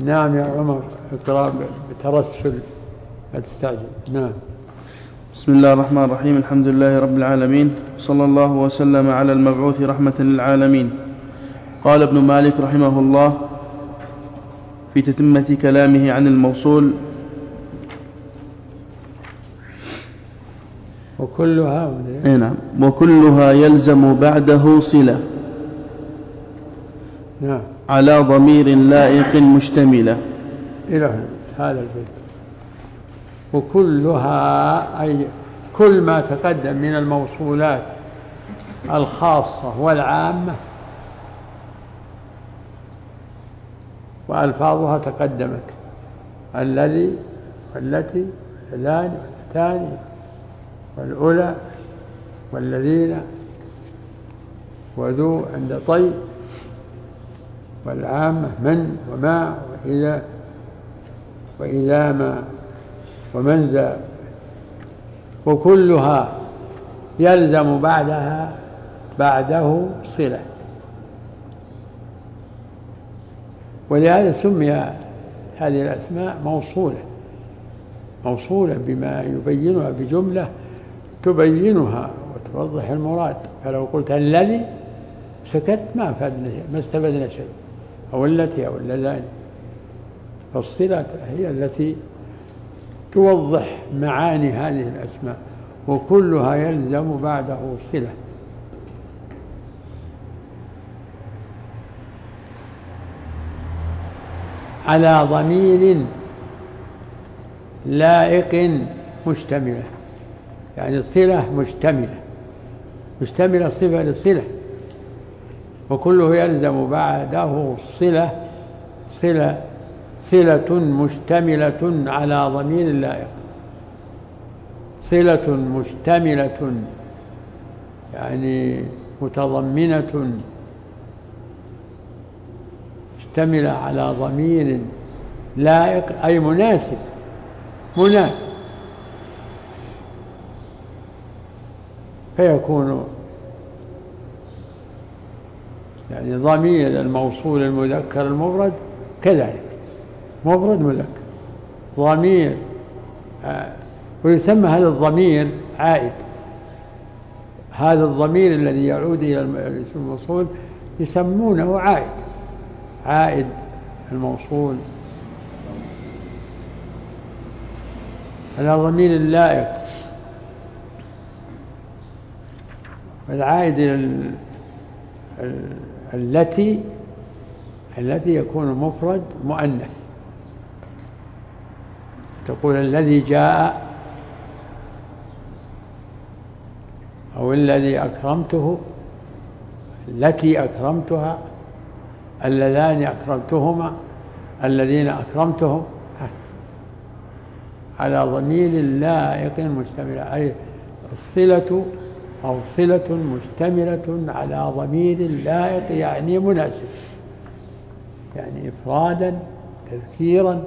نعم يا عمر، اقرأ بترسل لا تستعجل. نعم. بسم الله الرحمن الرحيم. الحمد لله رب العالمين، صلى الله وسلم على المبعوث رحمة للعالمين. قال ابن مالك رحمه الله في تتمة كلامه عن الموصول: وكلها يلزم بعده صلة على ضمير لائق مشتملة إلى هذا البيت. وكلها أي كل ما تقدم من الموصولات الخاصة والعامة وألفاظها تقدمت: الذي والتي واللذان واللتان والأولى والذين وذو عند طي، والعامة من وما وإذا ما ومن ذا. وكلها يلزم بعده صلة، ولهذا سمي هذه الأسماء موصولة بما يبينها بجملة تبينها وتوضح المراد. فلو قلت الذي سكت ما استفدنا شيء، أو التي أو اللذان. فالصلة هي التي توضح معاني هذه الأسماء. وكلها يلزم بعده صلة. على ضمير لائق مشتملة، يعني صلة مشتملة صفة للصلة. وكله يلزم بعده صلة مشتملة على ضمير لائق. صلة مشتملة يعني متضمنة، مشتملة على ضمير لائق أي مناسب. فيكون يعني ضمير الموصول المذكر المفرد كذلك، مفرد مذكر ضمير، ويسمى هذا الضمير عائد. هذا الضمير الذي يعود إلى الاسم الموصول يسمونه عائد الموصول على ضمير اللائق. العائد التي يكون مفرد مؤنث. تقول الذي جاء، أو الذي أكرمته، التي أكرمتها، اللذان أكرمتهما، الذين أكرمتهم، على ضمير لائق مشتملة، أي الصلة أو صلة مشتملة على ضمير لائق يعني مناسب، يعني إفرادا تذكيرا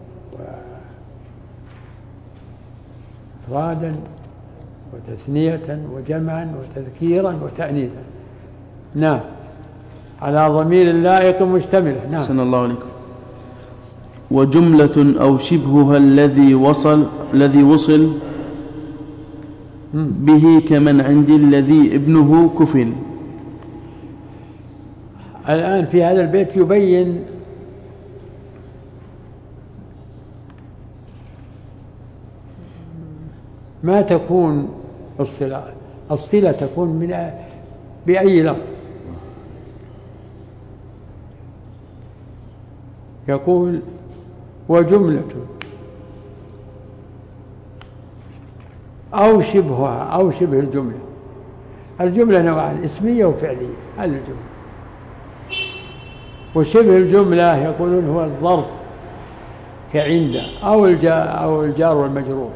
إفرادا وتثنية وجمعا وتذكيرا وتأنيثا. نعم، على ضمير لائق مشتملة. نعم. صلى الله عليكم. وجملة أو شبهها الذي وصل به كمن عند الذي ابنه كفل. الآن في هذا البيت يبين ما تكون الصلة تكون بأي لفظ. يقول وجملة أو شبهها أو شبه الجملة. الجملة نوعان: اسمية وفعلية. هذه الجملة. وشبه الجملة يقولون هو الظرف كعند أو الجار والمجرور.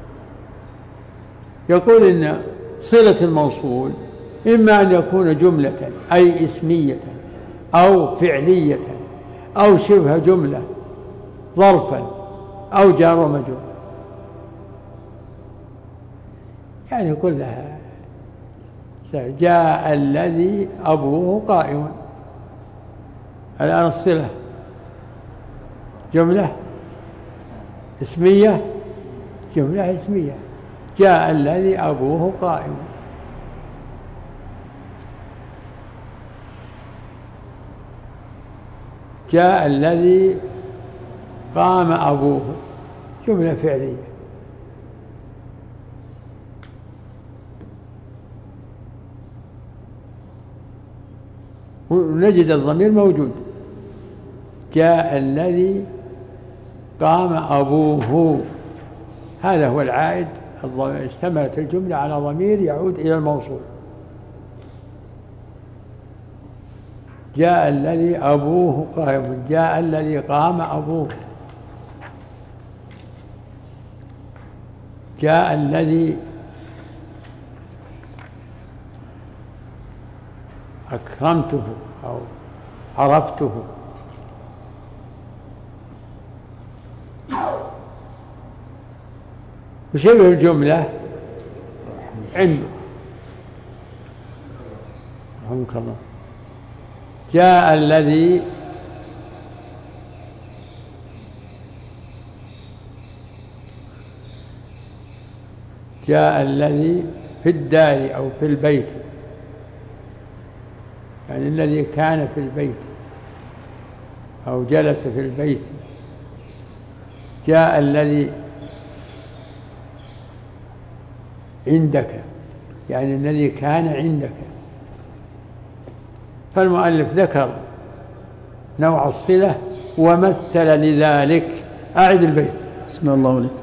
يقول إن صلة الموصول إما أن يكون جملة أي اسمية أو فعلية أو شبه جملة ظرفا أو جار ومجرور، يعني كلها. جاء الذي أبوه قائم. الآن الصلة جملة اسمية، جملة اسمية. جاء الذي أبوه قائم. جاء الذي قام أبوه، جملة فعلية. ونجد الضمير موجود. جاء الذي قام أبوه، هذا هو العائد. اشتملت الجملة على ضمير يعود إلى الموصول. جاء الذي أبوه قائم، جاء الذي قام أبوه، جاء الذي أكرمته أو عرفته. وشبه الجملة عنده. رحمك الله. جاء الذي في الدار أو في البيت، يعني الذي كان في البيت أو جلس في البيت. جاء الذي عندك، يعني الذي كان عندك. فالمؤلف ذكر نوع الصلة ومثل لذلك. أعد البيت. بسم الله عليك.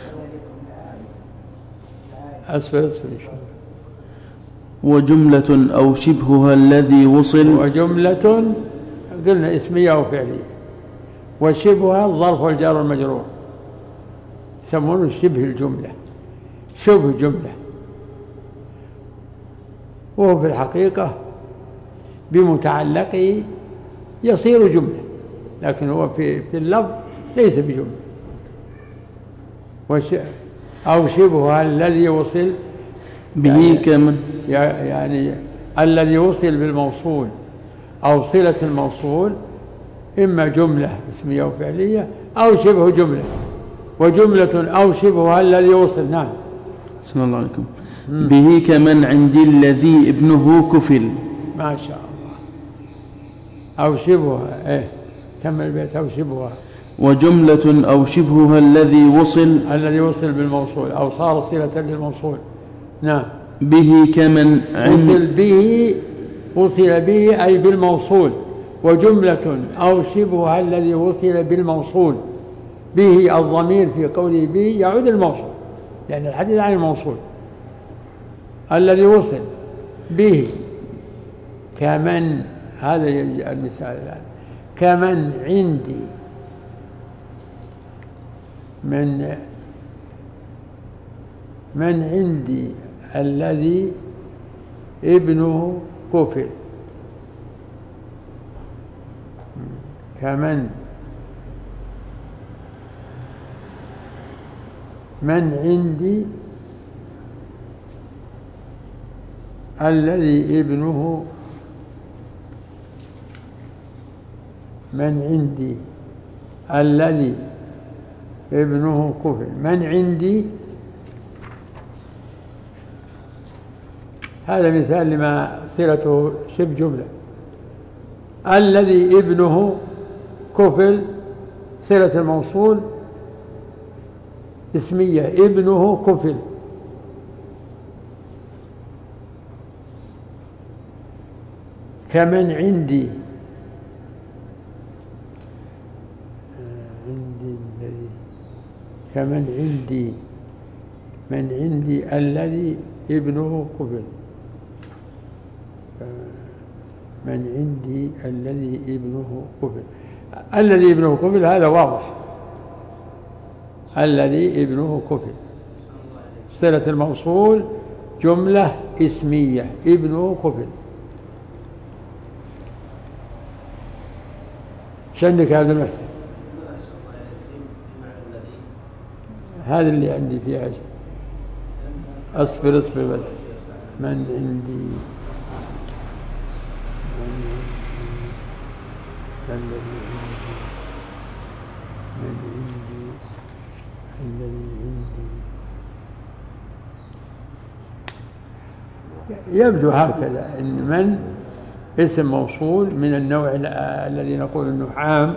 أسفل إن شاء الله. وجملة أو شبهها الذي وصل. وجملة قلنا اسمية أو فعلية، وشبهها الظرف والجار والمجرور، يسمونه شبه الجملة، شبه جملة. وهو في الحقيقة بمتعلقه يصير جملة، لكن هو في اللفظ ليس بجملة. أو شبهها الذي وصل به كمن، يعني الذي وصل بالموصول أو صلة الموصول، إما جملة اسمية أو فعلية أو شبه جملة. وجملة أو شبهها الذي وصل. نعم. بسم الله عليكم. به كمن عندي الذي ابنه كفل. ما شاء الله. أو شبهها، كمل البيت. أو شبهها. وجملة أو شبهها الذي وصل بالموصول أو صار صلة للموصول. نعم. به كمن وصل به أي بالموصول. وجملة أو شبهها الذي وصل بالموصول. به الضمير في قوله به يعود الموصول، لأن الحديث عن الموصول. الذي وصل به كمن، هذا المثال الآن. كمن عندي، من عندي الذي ابنه كفل. كمن من عندي الذي ابنه، من عندي الذي ابنه كفل. من عندي، هذا مثال لما صلته شبه جملة. الذي ابنه كفل صلة الموصول اسمية، ابنه كفل. كمن عندي الذي، كمن عندي، من عندي الذي ابنه كفل. من عندي الذي ابنه كفل. الذي ابنه كفل هذا واضح. الذي ابنه كفل صلة الموصول جملة اسمية، ابنه كفل. شنك هذا المثل؟ هذا اللي عندي فيه عجب. اصبر بس. من عندي يبدو هكذا إن من اسم موصول من النوع الذي نقول إنه عام،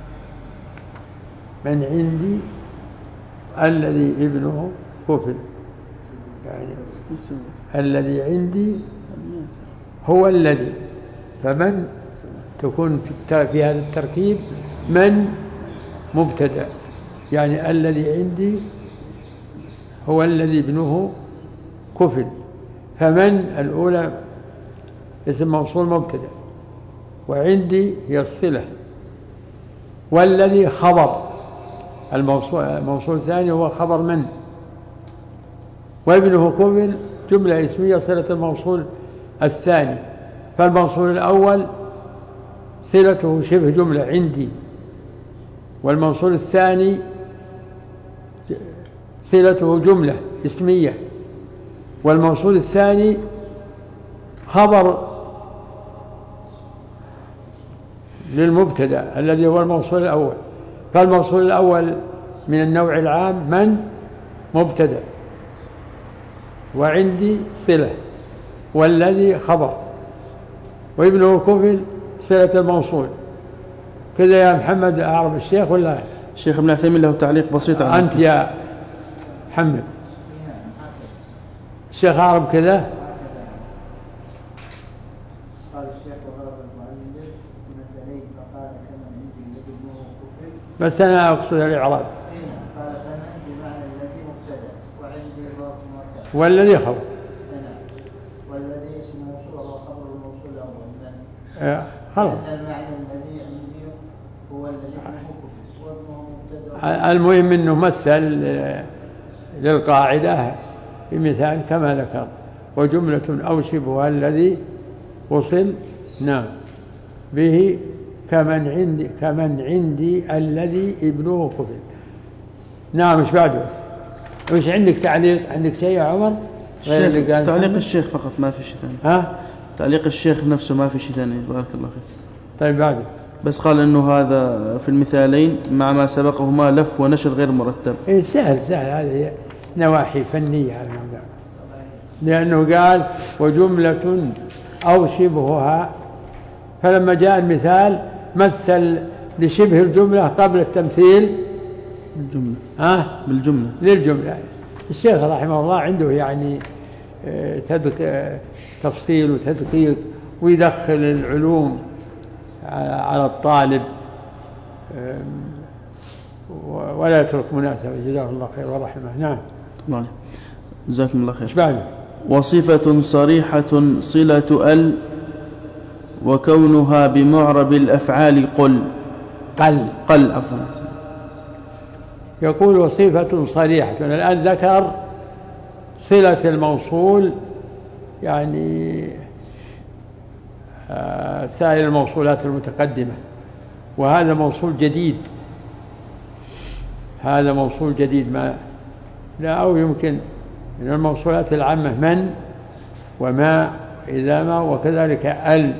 من عندي الذي ابنه كفل، يعني الذي عندي هو الذي، فمن تكون في هذا التركيب من مبتدأ، يعني الذي عندي هو الذي ابنه كفل، فمن الأولى اسم موصول مبتدأ، وعندي هي الصلة، والذي خبر الموصول الثاني هو خبر من، وابنه كفل جملة اسمية صلة الموصول الثاني، فالموصول الأول صلته شبه جملة عندي، والموصول الثاني صلته جملة اسمية، والموصول الثاني خبر للمبتدأ الذي هو الموصول الأول، فالموصول الأول من النوع العام من مبتدأ، وعندي صلة، والذي خبر، وابنه كفل صلة الموصول. كذا يا محمد أعرف الشيخ ولا الشيخ ابن عثيمين له تعليق بسيط على أنت يا محمد؟ الشيخ أعرف كذا. قال الشيخ وغرب المعلم مثلين فقال كمن عندي الذي ابنه كفل، بس أنا أقصد الإعراب. قال كمن بمعنى الذي مبتدأ، وعندي ظرف مرتفع، والذي خبر، والذي اسم موصول وهو خبر الموصول الأول، خلاص. المعنى الذي عندي هو الذي ابنه كفل وابنه مبتدأ. المهم أنه مثل للقاعدة بمثال كما ذكر، وجملة أو شبهها الذي وصل نعم به كمن عندي الذي ابنه كفل. نعم. مش بعده؟ مش عندك تعليق؟ عندك شيء يا عمر غير اللي قال؟ تعليق الشيخ فقط، ما في شيء ثاني. تعليق الشيخ نفسه ما في شيء ثاني. بارك الله فيك. طيب بعده بس قال انه هذا في المثالين مع ما سبقهما لف ونشر غير مرتب. إيه سهل هذه نواحي فنية هذا الموضوع، لأنه قال وجملة أو شبهها، فلما جاء المثال مثل لشبه الجملة قبل التمثيل بالجملة للجملة. الشيخ رحمه الله عنده يعني تفصيل وتدقيق، ويدخل العلوم على الطالب ولا يترك مناسبة. جزاه الله خير ورحمه. نعم. جزاكم الله خير. ايش بعد؟ وصفة صريحة صلة ال، وكونها بمعرب الأفعال قل عفوا. يقول وصفة صريحة. الآن ذكر صلة الموصول، يعني سائر الموصولات المتقدمة، وهذا موصول جديد، هذا موصول جديد ما لا أو يمكن من الموصولات العامة من وما إذا ما، وكذلك ال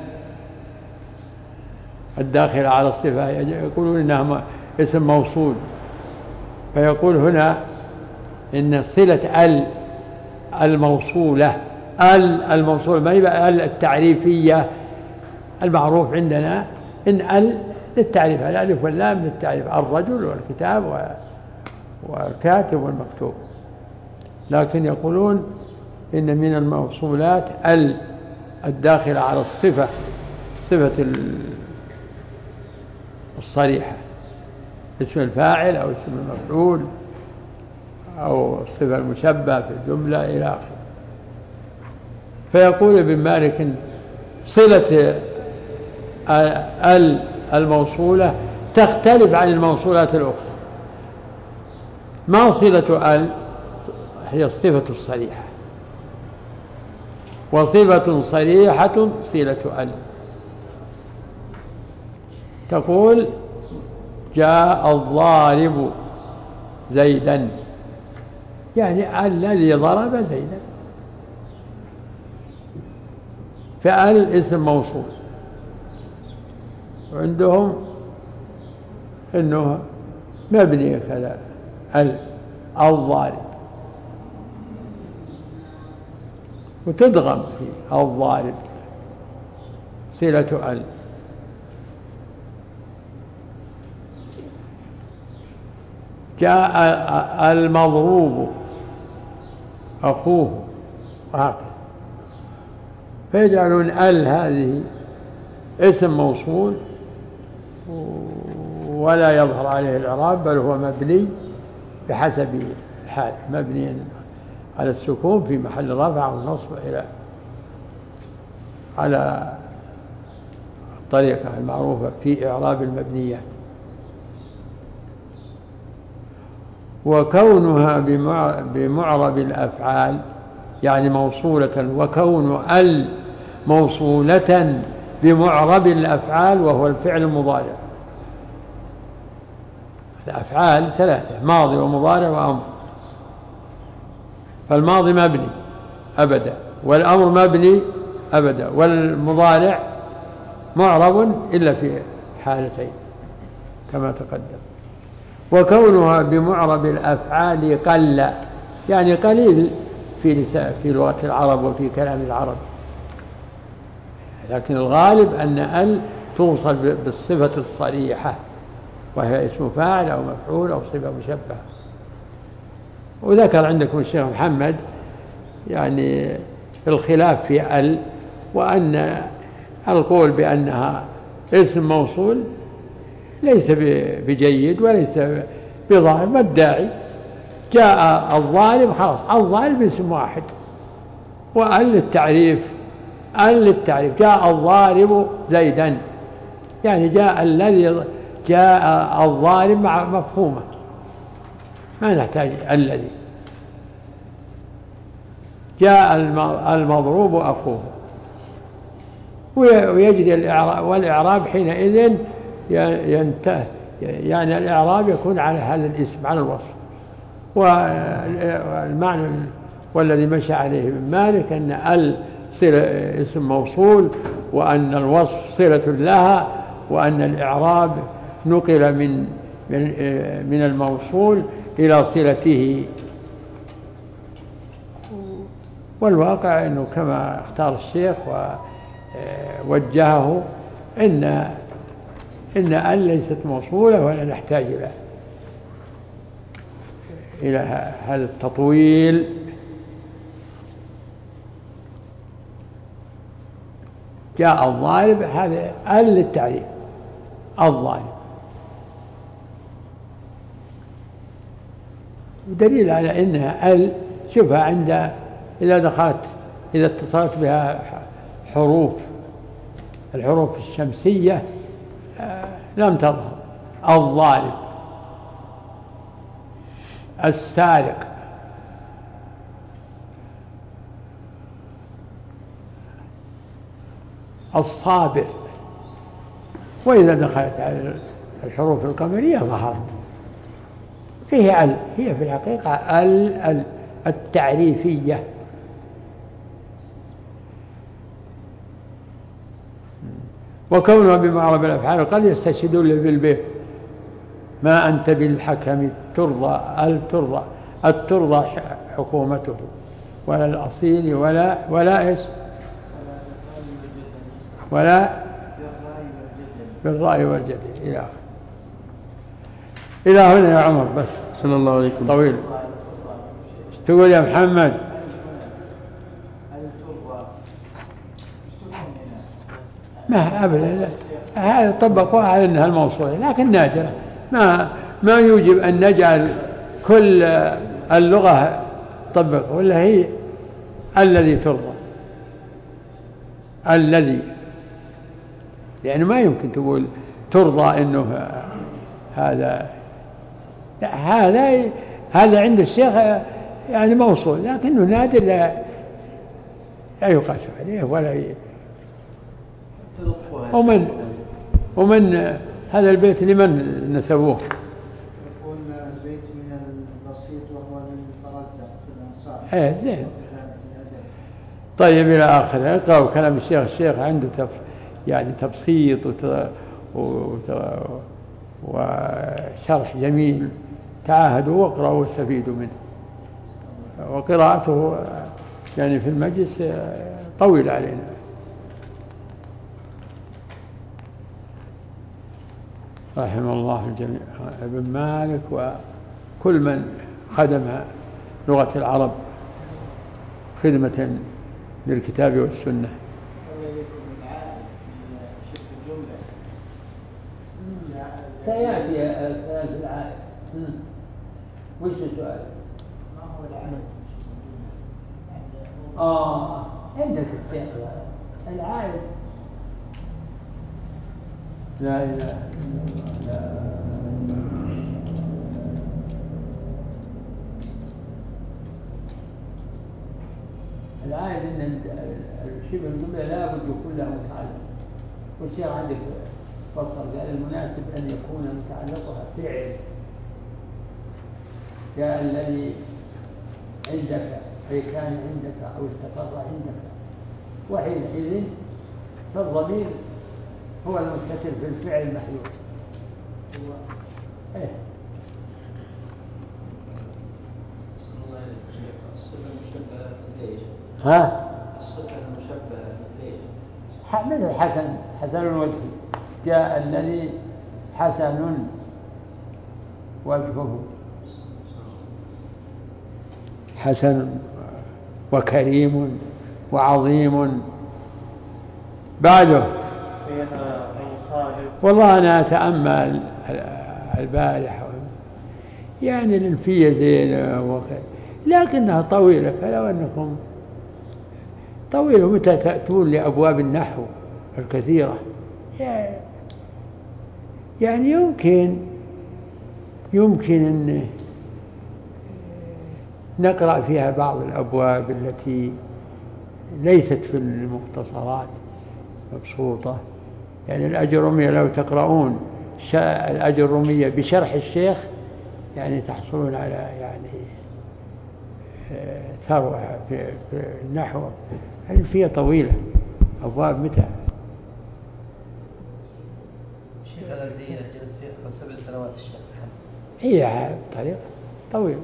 الداخل على الصفة، يقولون إنها اسم موصول. فيقول هنا إن صلة ال الموصولة، الموصول ما يبقى التعريفية المعروف عندنا، إن للتعريف، الألف واللام للتعريف، الرجل والكتاب والكاتب والمكتوب. لكن يقولون إن من الموصولات الداخلة على الصفة، صفة الصريحة، اسم الفاعل أو اسم المفعول أو الصفة المشبهة في الجملة إلى آخره. فيقول ابن مالك صلة الموصولة تختلف عن الموصولات الأخرى. ما صلة هي الصفة الصريحة، وصفة صريحة صلة تقول جاء الضارب زيدا، يعني الذي ضرب زيدا، فال اسم موصول، وعندهم انه مبني كذا الضارب. وتدغم في الضارب صلة ال. جاء المضروب أخوه وهكذا، فيجعلون ال هذه اسم موصول ولا يظهر عليه الإعراب، بل هو مبني بحسب الحال، مبني على السكون في محل رفع والنصب على الطريقة المعروفة في إعراب المبنيات. وكونها بمعرب الأفعال يعني موصولة، وكون ال موصولة بمعرب الأفعال وهو الفعل المضارع. الأفعال ثلاثة: ماضي ومضارع وأمر. فالماضي مبني أبدا، والأمر مبني أبدا، والمضارع معرب إلا في حالتين كما تقدم. وكونها بمعرب الأفعال قل، يعني قليل في لغة العرب وفي كلام العرب، لكن الغالب أن ال توصل بالصفة الصريحة وهي اسم فاعل أو مفعول أو صفة مشبهة. وذكر عندكم الشيخ محمد يعني الخلاف في ال، وأن القول بأنها اسم موصول ليس بجيد وليس بظاهر. ما الداعي؟ جاء الضارب، خلاص الضارب اسم واحد، وأل للتعريف، أل للتعريف. جاء الضارب زيدا، يعني جاء الضارب مع مفهومه، ما نحتاج الذي. جاء المضروب أخوه، ويجري الإعراب، والإعراب حينئذ ينتهي، يعني الإعراب يكون على هذا الاسم، على الوصف. والمعنى والذي مشى عليه ابن مالك أن ال صلة اسم موصول، وأن الوصف صلة لها، وأن الإعراب نقل من الموصول إلى صلته. والواقع أنه كما اختار الشيخ ووجهه إن ال ليست موصولة، ولا نحتاج إلى هذا التطويل. جاء الضارب، هذا ال للتعريف، الضارب. ودليل على أنها ال، شوفها عند إذا اتصلت بها الحروف الشمسية لم تظهر. الضارب، السارق، الصابر. وإذا دخلت على الحروف القمرية ظهرت. فيه ال، هي في الحقيقة ال التعريفية. وكونها بمعرب الأفعال قد يستشهدون بالبيت: ما أنت بالحكم ترضى الترضى، الترضى حكومته، ولا الأصيل ولا إيش، ولا بالرأي والجدل إلى آخره. إلى هنا يا عمر بس. صلى الله عليه وسلم. طويل. تقول يا محمد؟ ما أبدا، هذا طبقوها على أنها الموصولة، لكن نادرة، ما يوجب أن نجعل كل اللغة طبق، ولا هي الذي ترضى، الذي، يعني ما يمكن تقول ترضى إنه هذا عند الشيخ يعني موصول، لكنه نادر لا يقاس عليه ولا ومن هذا البيت لمن نسبوه؟ يقول البيت من البسيط وهو للفرزدق في الأنصار. زين. طيب إلى آخره. اقرأوا كلام الشيخ عنده يعني تبسيط وشرح جميل، تعاهدوا واقرأوا واستفيدوا منه. وقراءته يعني في المجلس طويل علينا. رحم الله الجميع، ابن مالك وكل من خدم لغة العرب خدمة للكتاب والسنة. سيأتي الكلام في العائد. وش السؤال؟ ما هو العائد؟ عندك السياق العائد. لا إله إلا الله. العائد إن شبه الجملة لا بد يكون له متعلق، والشيخ عندك فصل قال المناسب أن يكون متعلقها فعل، جاء الذي عندك أي كان عندك أو استقر عندك، وحينئذ فالضمير هو المستتر في الفعل المحذوف. الصفة المشبهة مثل حسن الوجه، جاء الذي حسن وجهه، حسن وكريم وعظيم. بعده والله أنا أتأمل البارحة يعني الألفية زينة لكنها طويلة، فلو أنكم طويلة متى تأتون لأبواب النحو الكثيرة يعني يمكن أن نقرأ فيها بعض الأبواب التي ليست في المختصرات مبسوطة. يعني الأجرمية لو تقرؤون الأجرمية بشرح الشيخ يعني تحصلون على يعني ثروة في النحو. الألفية طويلة، أبواب متى شيخ الألفية جلس فيها 7 سنوات الشيخ. هي طريقة طويلة.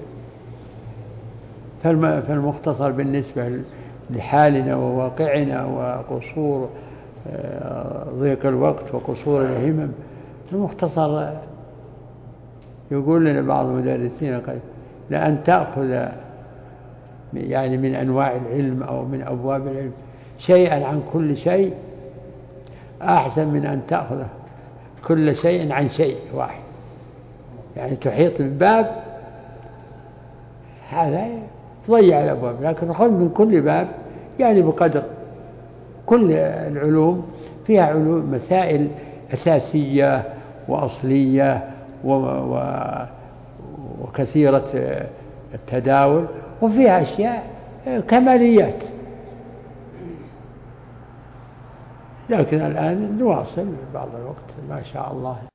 فالمختصر بالنسبة لحالنا وواقعنا وقصور ضيق الوقت وقصور الهمم، المختصر يقول لنا بعض المدرسين لأن تأخذ يعني من أنواع العلم أو من أبواب العلم شيئا عن كل شيء أحسن من أن تأخذ كل شيء عن شيء واحد. يعني تحيط الباب هذا تضيع الأبواب، لكن خذ من كل باب يعني بقدر. كل العلوم فيها علوم مسائل أساسية وأصلية وكثيرة التداول، وفيها أشياء كماليات. لكن الآن نواصل بعض الوقت ما شاء الله.